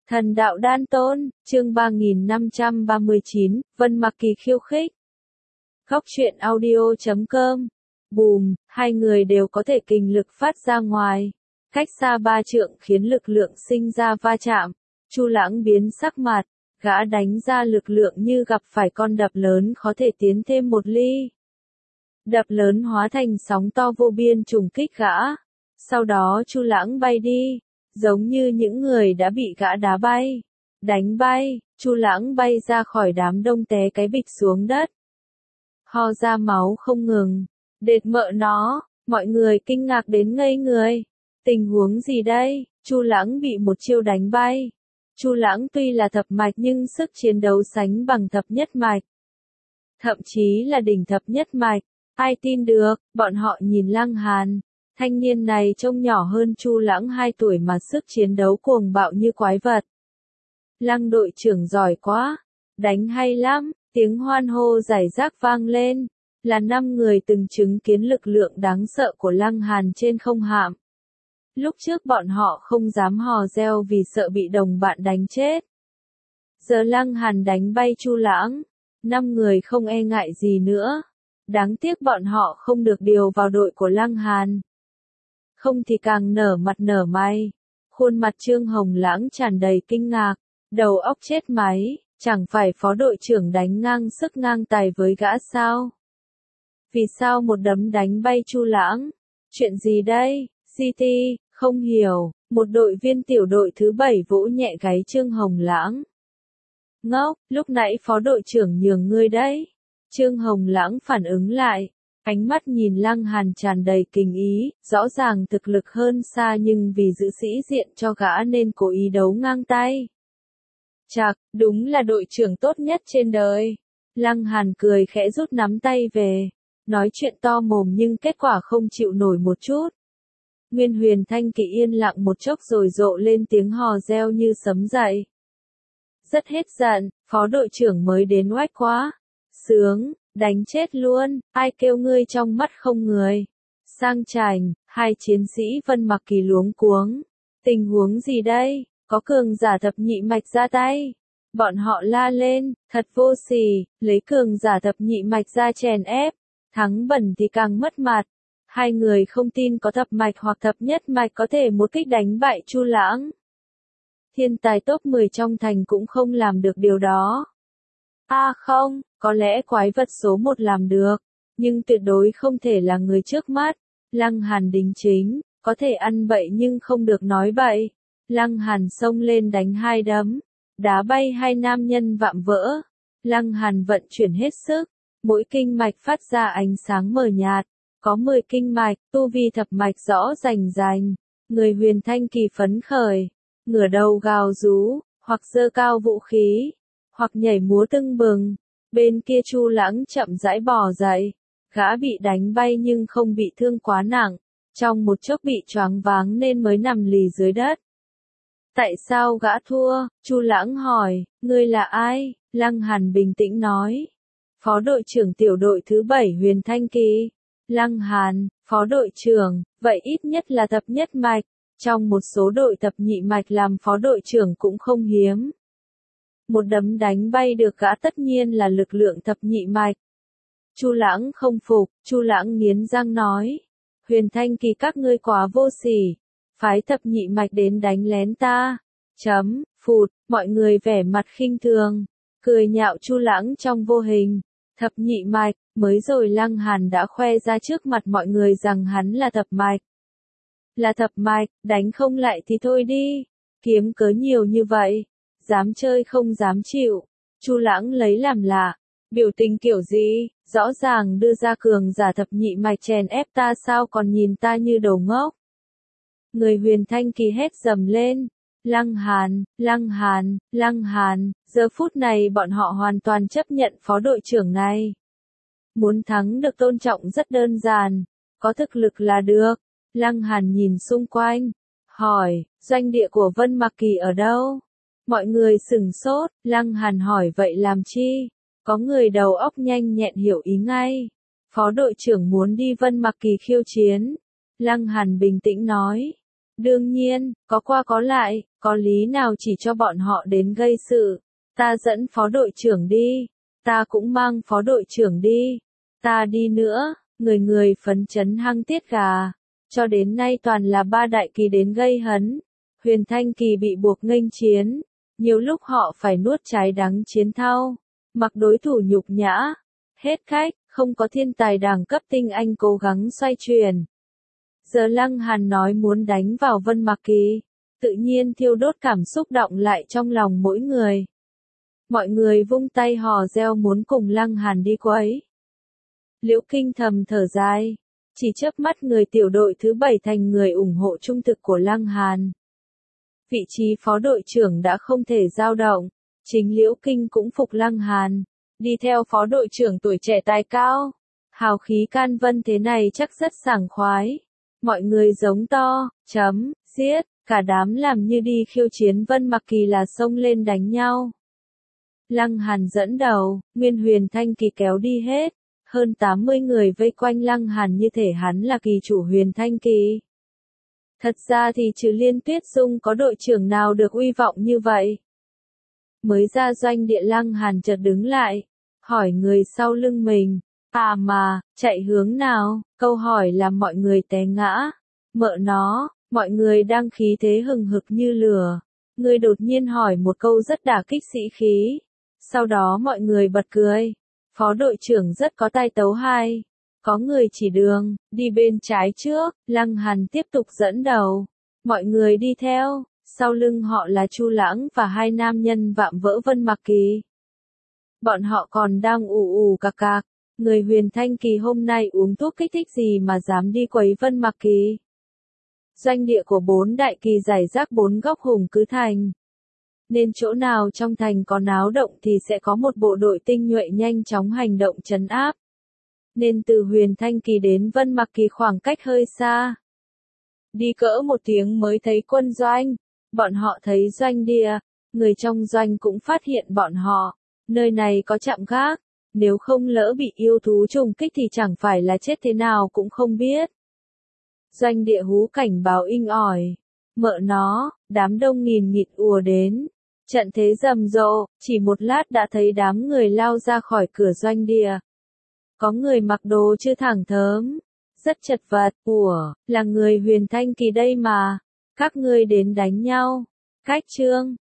Thần đạo đan tôn, chương 3539, Vân Mặc Kỳ khiêu khích. Góc truyện audio.com. Bùm, hai người đều có thể kình lực phát ra ngoài. Cách xa 3 trượng khiến lực lượng sinh ra va chạm. Chu Lãng biến sắc mặt, gã đánh ra lực lượng như gặp phải con đập lớn khó thể tiến thêm một ly. Đập lớn hóa thành sóng to vô biên trùng kích gã. Sau đó Chu Lãng bay đi, giống như những người đã bị gã đá bay, đánh bay, Chu Lãng bay ra khỏi đám đông té cái bịch xuống đất. Ho ra máu không ngừng, đệt mợ nó, mọi người kinh ngạc đến ngây người. Tình huống gì đây? Chu Lãng bị một chiêu đánh bay. Chu Lãng tuy là thập mạch nhưng sức chiến đấu sánh bằng thập nhất mạch. Thậm chí là đỉnh thập nhất mạch, ai tin được, bọn họ nhìn Lăng Hàn. Thanh niên này trông nhỏ hơn Chu Lãng 2 tuổi mà sức chiến đấu cuồng bạo như quái vật. Lăng đội trưởng giỏi quá, đánh hay lắm, tiếng hoan hô rải rác vang lên, là 5 người từng chứng kiến lực lượng đáng sợ của Lăng Hàn trên không hạm. Lúc trước bọn họ không dám hò reo vì sợ bị đồng bạn đánh chết. Giờ Lăng Hàn đánh bay Chu Lãng, 5 người không e ngại gì nữa. Đáng tiếc bọn họ không được điều vào đội của Lăng Hàn. Không thì càng nở mặt nở mày. Khuôn mặt Trương Hồng Lãng tràn đầy kinh ngạc, đầu óc chết máy, chẳng phải phó đội trưởng đánh ngang sức ngang tài với gã sao? Vì sao một đấm đánh bay Chu Lãng? Chuyện gì đây? GT, không hiểu, một đội viên tiểu đội thứ 7 vỗ nhẹ gáy Trương Hồng Lãng. Ngốc, lúc nãy phó đội trưởng nhường ngươi đấy. Trương Hồng Lãng phản ứng lại. Ánh mắt nhìn Lăng Hàn tràn đầy kinh ý, rõ ràng thực lực hơn xa nhưng vì giữ sĩ diện cho gã nên cố ý đấu ngang tay. Chạc, đúng là đội trưởng tốt nhất trên đời. Lăng Hàn cười khẽ rút nắm tay về, nói chuyện to mồm nhưng kết quả không chịu nổi một chút. Nguyên Huyền Thanh Kỳ yên lặng một chốc rồi rộ lên tiếng hò reo như sấm dậy. Rất hết giận, phó đội trưởng mới đến oách quá. Sướng. Đánh chết luôn, ai kêu ngươi trong mắt không người. Sang chảnh, hai chiến sĩ Vân Mặc Kỳ luống cuống. Tình huống gì đây? Có cường giả thập nhị mạch ra tay. Bọn họ la lên, thật vô sỉ, lấy cường giả thập nhị mạch ra chèn ép. Thắng bẩn thì càng mất mặt. Hai người không tin có thập mạch hoặc thập nhất mạch có thể một kích đánh bại Chu Lãng. Thiên tài top 10 trong thành cũng không làm được điều đó. Không, có lẽ quái vật số 1 làm được, nhưng tuyệt đối không thể là người trước mắt. Lăng Hàn đính chính, có thể ăn bậy nhưng không được nói bậy. Lăng Hàn xông lên đánh 2 đấm, đá bay 2 nam nhân vạm vỡ. Lăng Hàn vận chuyển hết sức, mỗi kinh mạch phát ra ánh sáng mờ nhạt, có 10 kinh mạch, tu vi thập mạch rõ rành rành. Người Huyền Thanh Kỳ phấn khởi, ngửa đầu gào rú, hoặc giơ cao vũ khí, hoặc nhảy múa tưng bừng. Bên kia Chu Lãng chậm rãi bò dậy, gã bị đánh bay nhưng không bị thương quá nặng, trong một chốc bị choáng váng nên mới nằm lì dưới đất. Tại sao gã thua? Chu Lãng hỏi, ngươi là ai? Lăng Hàn bình tĩnh nói, phó đội trưởng tiểu đội thứ 7 Huyền Thanh Kỳ. Lăng Hàn, phó đội trưởng, vậy ít nhất là thập nhất mạch, trong một số đội thập nhị mạch làm phó đội trưởng cũng không hiếm. Một đấm đánh bay được gã tất nhiên là lực lượng thập nhị mạch. Chu Lãng không phục, Chu Lãng nghiến răng nói, Huyền Thanh Kỳ các ngươi quá vô sỉ, phái thập nhị mạch đến đánh lén ta. Phụt, mọi người vẻ mặt khinh thường, cười nhạo Chu Lãng trong vô hình. Thập nhị mạch, mới rồi Lăng Hàn đã khoe ra trước mặt mọi người rằng hắn là thập mạch. Là thập mạch, đánh không lại thì thôi đi, kiếm cớ nhiều như vậy. Dám chơi không dám chịu. Chu Lãng lấy làm lạ, biểu tình kiểu gì, rõ ràng đưa ra cường giả thập nhị mạch chèn ép ta sao còn nhìn ta như đồ ngốc. Người Huyền Thanh Kỳ hét dầm lên, Lăng Hàn, Lăng Hàn, Lăng Hàn, giờ phút này bọn họ hoàn toàn chấp nhận phó đội trưởng này. Muốn thắng được tôn trọng rất đơn giản, có thực lực là được. Lăng Hàn nhìn xung quanh, hỏi, doanh địa của Vân Mặc Kỳ ở đâu? Mọi người sửng sốt, Lăng Hàn hỏi vậy làm chi? Có người đầu óc nhanh nhẹn hiểu ý ngay. Phó đội trưởng muốn đi Vân Mặc Kỳ khiêu chiến. Lăng Hàn bình tĩnh nói. Đương nhiên, có qua có lại, có lý nào chỉ cho bọn họ đến gây sự. Ta dẫn phó đội trưởng đi, ta cũng mang phó đội trưởng đi, ta đi nữa, người người phấn chấn hăng tiết gà. Cho đến nay toàn là ba đại kỳ đến gây hấn. Huyền Thanh Kỳ bị buộc nghênh chiến, nhiều lúc họ phải nuốt trái đắng chiến thao, mặc đối thủ nhục nhã. Hết cách, không có thiên tài đẳng cấp tinh anh cố gắng xoay chuyển. Giờ Lăng Hàn nói muốn đánh vào Vân Mạc Kỳ, tự nhiên thiêu đốt cảm xúc động lại trong lòng mỗi người. Mọi người vung tay hò reo muốn cùng Lăng Hàn đi quấy. Liễu Kinh thầm thở dài, chỉ chớp mắt người tiểu đội thứ 7 thành người ủng hộ trung thực của Lăng Hàn. Vị trí phó đội trưởng đã không thể dao động, chính Liễu Kinh cũng phục Lăng Hàn, đi theo phó đội trưởng tuổi trẻ tài cao. Hào khí can vân thế này chắc rất sảng khoái. Mọi người giống to, giết, cả đám làm như đi khiêu chiến Vân Mạc Kỳ là xông lên đánh nhau. Lăng Hàn dẫn đầu, Nguyên Huyền Thanh Kỳ kéo đi hết, hơn 80 người vây quanh Lăng Hàn như thể hắn là kỳ chủ Huyền Thanh Kỳ. Thật ra thì trừ Liên Tuyết Dung có đội trưởng nào được uy vọng như vậy. Mới ra doanh địa Lăng Hàn chợt đứng lại, hỏi người sau lưng mình, mà, chạy hướng nào, câu hỏi làm mọi người té ngã. Mợ nó, mọi người đang khí thế hừng hực như lửa. Người đột nhiên hỏi một câu rất đả kích sĩ khí. Sau đó mọi người bật cười. Phó đội trưởng rất có tai tấu hay. Có người chỉ đường, đi bên trái trước, Lăng Hàn tiếp tục dẫn đầu. Mọi người đi theo, sau lưng họ là Chu Lãng và hai nam nhân vạm vỡ Vân Mạc Kỳ. Bọn họ còn đang ù ù cạc cạc. Người Huyền Thanh Kỳ hôm nay uống thuốc kích thích gì mà dám đi quấy Vân Mạc Kỳ. Doanh địa của 4 đại kỳ rải rác 4 góc Hùng Cứ Thành. Nên chỗ nào trong thành có náo động thì sẽ có một bộ đội tinh nhuệ nhanh chóng hành động trấn áp. Nên từ Huyền Thanh Kỳ đến Vân Mạc Kỳ khoảng cách hơi xa. Đi cỡ một tiếng mới thấy quân doanh. Bọn họ thấy doanh địa, người trong doanh cũng phát hiện bọn họ. Nơi này có trạm gác. Nếu không lỡ bị yêu thú trùng kích thì chẳng phải là chết thế nào cũng không biết. Doanh địa hú cảnh báo inh ỏi. Mợ nó, đám đông nghìn nghịt ùa đến. Trận thế rầm rộ, chỉ một lát đã thấy đám người lao ra khỏi cửa doanh địa. Có người mặc đồ chưa thẳng thớm, rất chật vật, là người Huyền Thanh Kỳ đây mà. Các ngươi đến đánh nhau. Cách chương